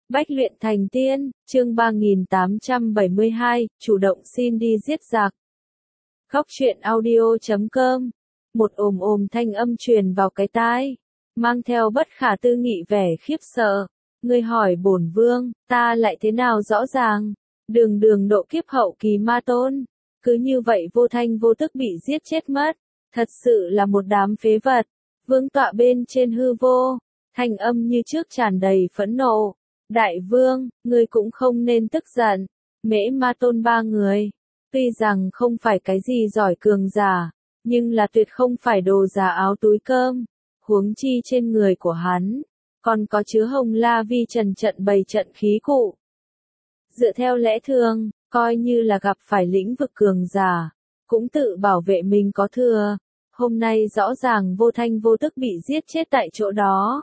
Bách luyện thành tiên, chương 3872, chủ động xin đi giết giặc. Khóc chuyện audio.com. Một ồm thanh âm truyền vào cái tai, mang theo bất khả tư nghị vẻ khiếp sợ. Ngươi hỏi bổn vương, ta lại thế nào rõ ràng? Đường độ kiếp hậu kỳ ma tôn, cứ như vậy vô thanh vô tức bị giết chết mất. Thật sự là một đám phế vật. Vương tọa bên trên hư vô, thanh âm như trước tràn đầy phẫn nộ. Đại vương, ngươi cũng không nên tức giận. Mễ ma tôn ba người, tuy rằng không phải cái gì giỏi cường giả, nhưng là tuyệt không phải đồ giả áo túi cơm. Huống chi trên người của hắn, còn có chứa hồng la vi trần trận bày trận khí cụ. Dựa theo lẽ thường, coi như là gặp phải lĩnh vực cường giả, cũng tự bảo vệ mình có thừa. Hôm nay rõ ràng vô thanh vô tức bị giết chết tại chỗ đó.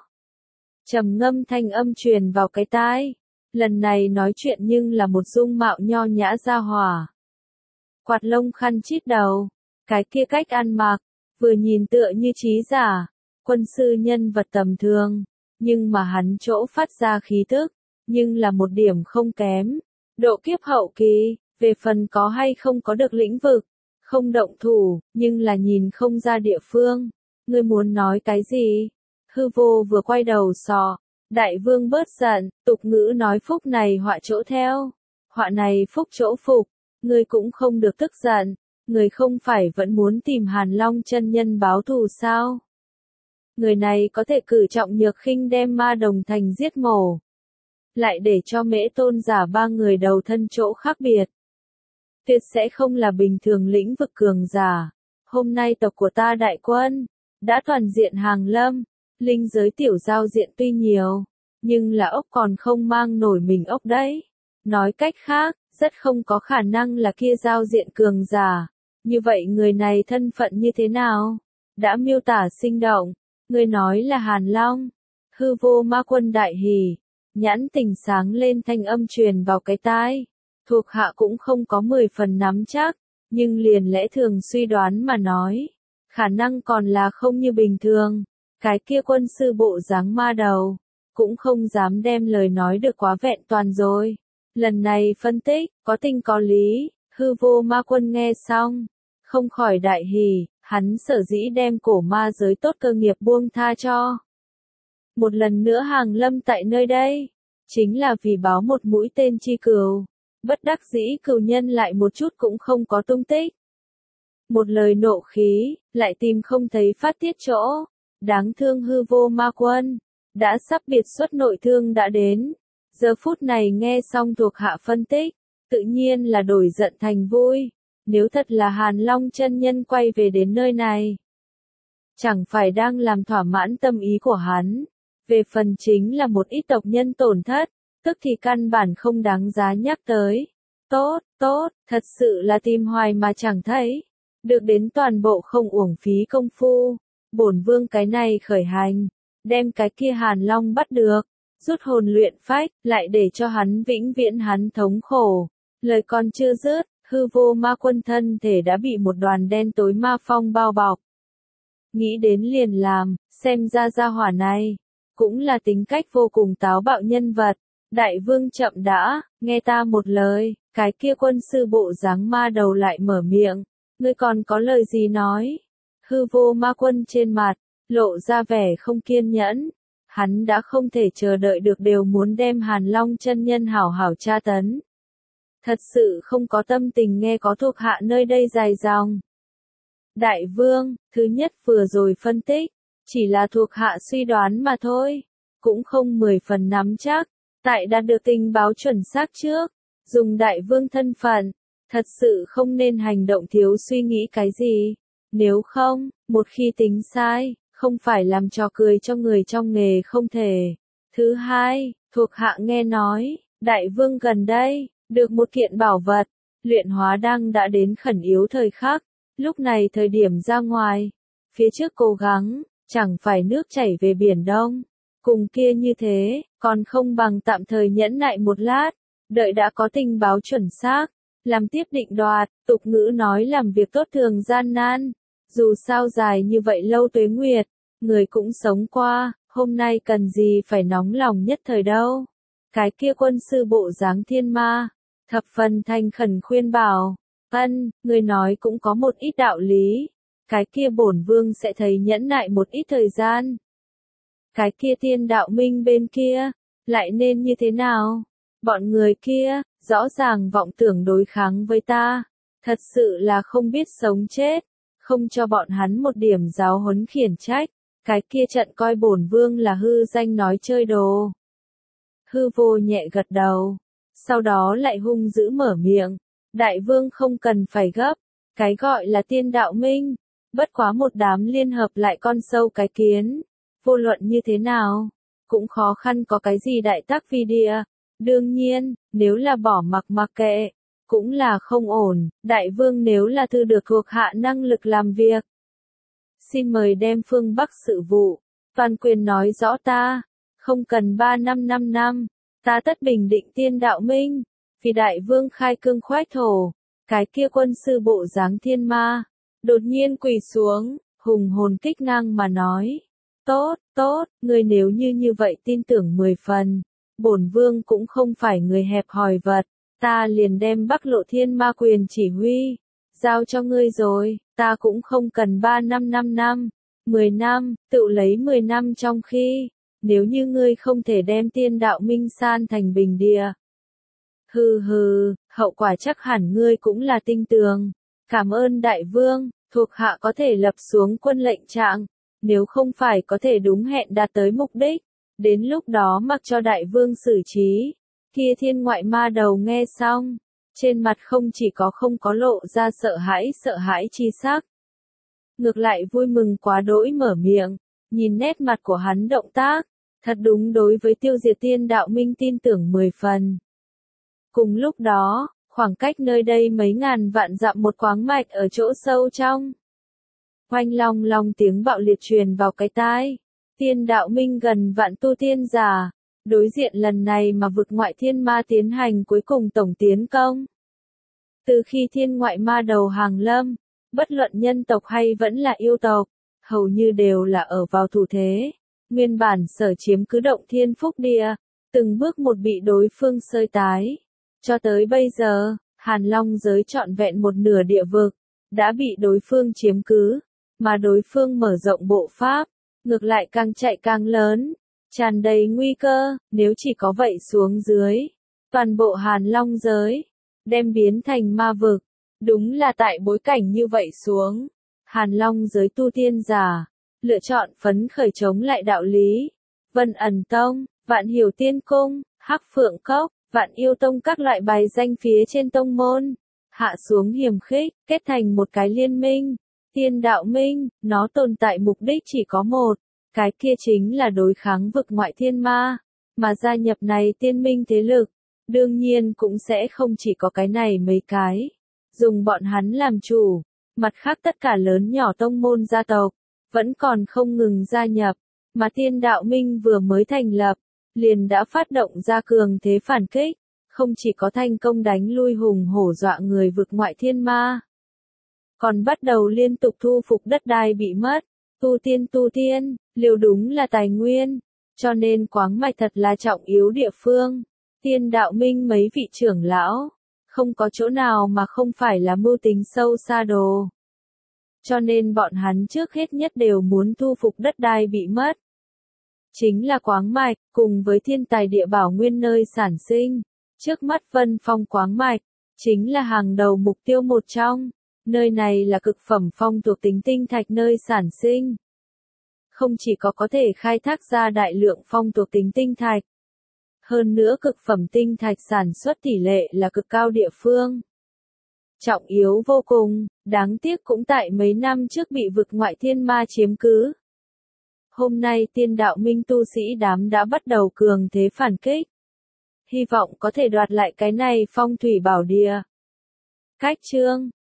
Trầm ngâm thanh âm truyền vào cái tai. Lần này nói chuyện nhưng là một dung mạo nho nhã gia hỏa. Quạt lông khăn chít đầu, cái kia cách ăn mặc, vừa nhìn tựa như trí giả, quân sư nhân vật tầm thường, nhưng mà hắn chỗ phát ra khí tức, nhưng là một điểm không kém. Độ kiếp hậu kỳ, về phần có hay không có được lĩnh vực, không động thủ, nhưng là nhìn không ra địa phương. Ngươi muốn nói cái gì? Hư vô vừa quay đầu sọ. Đại vương bớt giận, tục ngữ nói phúc này họa chỗ theo. Họa này phúc chỗ phục. Ngươi cũng không được tức giận. Ngươi không phải vẫn muốn tìm Hàn Long chân nhân báo thù sao? Người này có thể cử trọng nhược khinh đem ma đồng thành giết mổ. Lại để cho mễ tôn giả ba người đầu thân chỗ khác biệt. Tuyệt sẽ không là bình thường lĩnh vực cường giả. Hôm nay tộc của ta đại quân đã toàn diện hàng lâm. Linh giới tiểu giao diện tuy nhiều, nhưng là ốc còn không mang nổi mình ốc đấy. Nói cách khác, rất không có khả năng là kia giao diện cường giả. Như vậy người này thân phận như thế nào? Đã miêu tả sinh động. Người nói là Hàn Long. Hư vô ma quân đại hỉ. Nhãn tình sáng lên thanh âm truyền vào cái tai. Thuộc hạ cũng không có 10 phần nắm chắc, nhưng liền lẽ thường suy đoán mà nói. Khả năng còn là không như bình thường. Cái kia quân sư bộ dáng ma đầu, cũng không dám đem lời nói được quá vẹn toàn rồi. Lần này phân tích, có tình có lý, hư vô ma quân nghe xong, không khỏi đại hỉ, hắn sở dĩ đem cổ ma giới tốt cơ nghiệp buông tha cho. Một lần nữa hàng lâm tại nơi đây, chính là vì báo một mũi tên chi cừu, bất đắc dĩ cừu nhân lại một chút cũng không có tung tích. Một lời nộ khí, lại tìm không thấy phát tiết chỗ. Đáng thương hư vô ma quân, đã sắp biệt xuất nội thương đã đến. Giờ phút này nghe xong thuộc hạ phân tích, tự nhiên là đổi giận thành vui. Nếu thật là Hàn Long chân nhân quay về đến nơi này, chẳng phải đang làm thỏa mãn tâm ý của hắn. Về phần chính là một ít tộc nhân tổn thất, tức thì căn bản không đáng giá nhắc tới. Tốt, thật sự là tìm hoài mà chẳng thấy. Được đến toàn bộ không uổng phí công phu. Bổn vương cái này khởi hành, đem cái kia Hàn Long bắt được, rút hồn luyện phách, lại để cho hắn vĩnh viễn hắn thống khổ. Lời còn chưa dứt, hư vô ma quân thân thể đã bị một đoàn đen tối ma phong bao bọc. Nghĩ đến liền làm, xem ra gia hỏa này, cũng là tính cách vô cùng táo bạo nhân vật. Đại vương chậm đã, nghe ta một lời, cái kia quân sư bộ dáng ma đầu lại mở miệng, ngươi còn có lời gì nói? Hư vô ma quân trên mặt, lộ ra vẻ không kiên nhẫn. Hắn đã không thể chờ đợi được đều muốn đem Hàn Long chân nhân hảo hảo tra tấn. Thật sự không có tâm tình nghe có thuộc hạ nơi đây dài dòng. Đại vương, thứ nhất vừa rồi phân tích, chỉ là thuộc hạ suy đoán mà thôi. Cũng không 10 phần nắm chắc, tại đạt được tình báo chuẩn xác trước. Dùng đại vương thân phận, thật sự không nên hành động thiếu suy nghĩ cái gì. Nếu không, một khi tính sai, không phải làm trò cười cho người trong nghề không thể. Thứ hai, thuộc hạ nghe nói, đại vương gần đây, được một kiện bảo vật, luyện hóa đăng đã đến khẩn yếu thời khắc, lúc này thời điểm ra ngoài, phía trước cố gắng, chẳng phải nước chảy về biển đông, cùng kia như thế, còn không bằng tạm thời nhẫn nại một lát, đợi đã có tình báo chuẩn xác, làm tiếp định đoạt. Tục ngữ nói làm việc tốt thường gian nan. Dù sao dài như vậy lâu tuế nguyệt, người cũng sống qua, hôm nay cần gì phải nóng lòng nhất thời đâu. Cái kia quân sư bộ dáng thiên ma, thập phần thành khẩn khuyên bảo, người nói cũng có một ít đạo lý, cái kia bổn vương sẽ thấy nhẫn nại một ít thời gian. Cái kia tiên đạo minh bên kia, lại nên như thế nào? Bọn người kia, rõ ràng vọng tưởng đối kháng với ta, thật sự là không biết sống chết, không cho bọn hắn một điểm giáo huấn khiển trách, cái kia trận coi bổn vương là hư danh nói chơi đồ. Hư vô nhẹ gật đầu, sau đó lại hung dữ mở miệng, đại vương không cần phải gấp, cái gọi là tiên đạo minh, bất quá một đám liên hợp lại con sâu cái kiến, vô luận như thế nào, cũng khó khăn có cái gì đại tác phi địa, đương nhiên, nếu là bỏ mặc kệ, cũng là không ổn, đại vương nếu là thư được thuộc hạ năng lực làm việc. Xin mời đem phương Bắc sự vụ, toàn quyền nói rõ ta, không cần 3 năm 5 năm, ta tất bình định tiên đạo minh, vì đại vương khai cương khoách thổ, cái kia quân sư bộ dáng thiên ma, đột nhiên quỳ xuống, hùng hồn kích ngang mà nói, tốt, người nếu như vậy tin tưởng 10 phần, bổn vương cũng không phải người hẹp hòi vật, ta liền đem Bắc Lộ Thiên Ma quyền chỉ huy, giao cho ngươi rồi, ta cũng không cần 3 năm 5 năm, 10 năm, tự lấy 10 năm trong khi, nếu như ngươi không thể đem tiên đạo minh san thành bình địa. Hừ, hậu quả chắc hẳn ngươi cũng là tinh tường, cảm ơn đại vương, thuộc hạ có thể lập xuống quân lệnh trạng, nếu không phải có thể đúng hẹn đạt tới mục đích, đến lúc đó mặc cho đại vương xử trí. Kia thiên ngoại ma đầu nghe xong, trên mặt không chỉ không có lộ ra sợ hãi chi sắc. Ngược lại vui mừng quá đỗi mở miệng, nhìn nét mặt của hắn động tác, thật đúng đối với tiêu diệt tiên đạo minh tin tưởng 10 phần. Cùng lúc đó, khoảng cách nơi đây mấy ngàn vạn dặm một khoáng mạch ở chỗ sâu trong. Oanh long long tiếng bạo liệt truyền vào cái tai, tiên đạo minh gần vạn tu tiên giả. Đối diện lần này mà vực ngoại thiên ma tiến hành cuối cùng tổng tiến công. Từ khi thiên ngoại ma đầu hàng lâm, bất luận nhân tộc hay vẫn là yêu tộc, hầu như đều là ở vào thủ thế. Nguyên bản sở chiếm cứ động thiên phúc địa, từng bước một bị đối phương xơi tái. Cho tới bây giờ, Hàn Long giới trọn vẹn một nửa địa vực, đã bị đối phương chiếm cứ, mà đối phương mở rộng bộ pháp, ngược lại càng chạy càng lớn. Tràn đầy nguy cơ, nếu chỉ có vậy xuống dưới, toàn bộ Hàn Long giới, đem biến thành ma vực, đúng là tại bối cảnh như vậy xuống, Hàn Long giới tu tiên giả, lựa chọn phấn khởi chống lại đạo lý, Vân Ẩn Tông, Vạn Hiểu Tiên Cung, Hắc Phượng Cốc, Vạn Yêu Tông các loại bài danh phía trên tông môn, hạ xuống hiềm khích, kết thành một cái liên minh, tiên đạo minh, nó tồn tại mục đích chỉ có một. Cái kia chính là đối kháng vực ngoại thiên ma, mà gia nhập này tiên minh thế lực, đương nhiên cũng sẽ không chỉ có cái này mấy cái, dùng bọn hắn làm chủ, mặt khác tất cả lớn nhỏ tông môn gia tộc, vẫn còn không ngừng gia nhập, mà tiên đạo minh vừa mới thành lập, liền đã phát động ra cường thế phản kích, không chỉ có thành công đánh lui hùng hổ dọa người vực ngoại thiên ma, còn bắt đầu liên tục thu phục đất đai bị mất. Tu tiên, liều đúng là tài nguyên, cho nên quáng mạch thật là trọng yếu địa phương. Tiên đạo minh mấy vị trưởng lão, không có chỗ nào mà không phải là mưu tính sâu xa đồ. Cho nên bọn hắn trước hết nhất đều muốn thu phục đất đai bị mất. Chính là quáng mạch, cùng với thiên tài địa bảo nguyên nơi sản sinh. Trước mắt Vân Phong quáng mạch, chính là hàng đầu mục tiêu một trong. Nơi này là cực phẩm phong thuộc tính tinh thạch nơi sản sinh. Không chỉ có thể khai thác ra đại lượng phong thuộc tính tinh thạch. Hơn nữa cực phẩm tinh thạch sản xuất tỷ lệ là cực cao địa phương. Trọng yếu vô cùng, đáng tiếc cũng tại mấy năm trước bị vực ngoại thiên ma chiếm cứ. Hôm nay tiên đạo minh tu sĩ đám đã bắt đầu cường thế phản kích. Hy vọng có thể đoạt lại cái này phong thủy bảo địa. Cách chương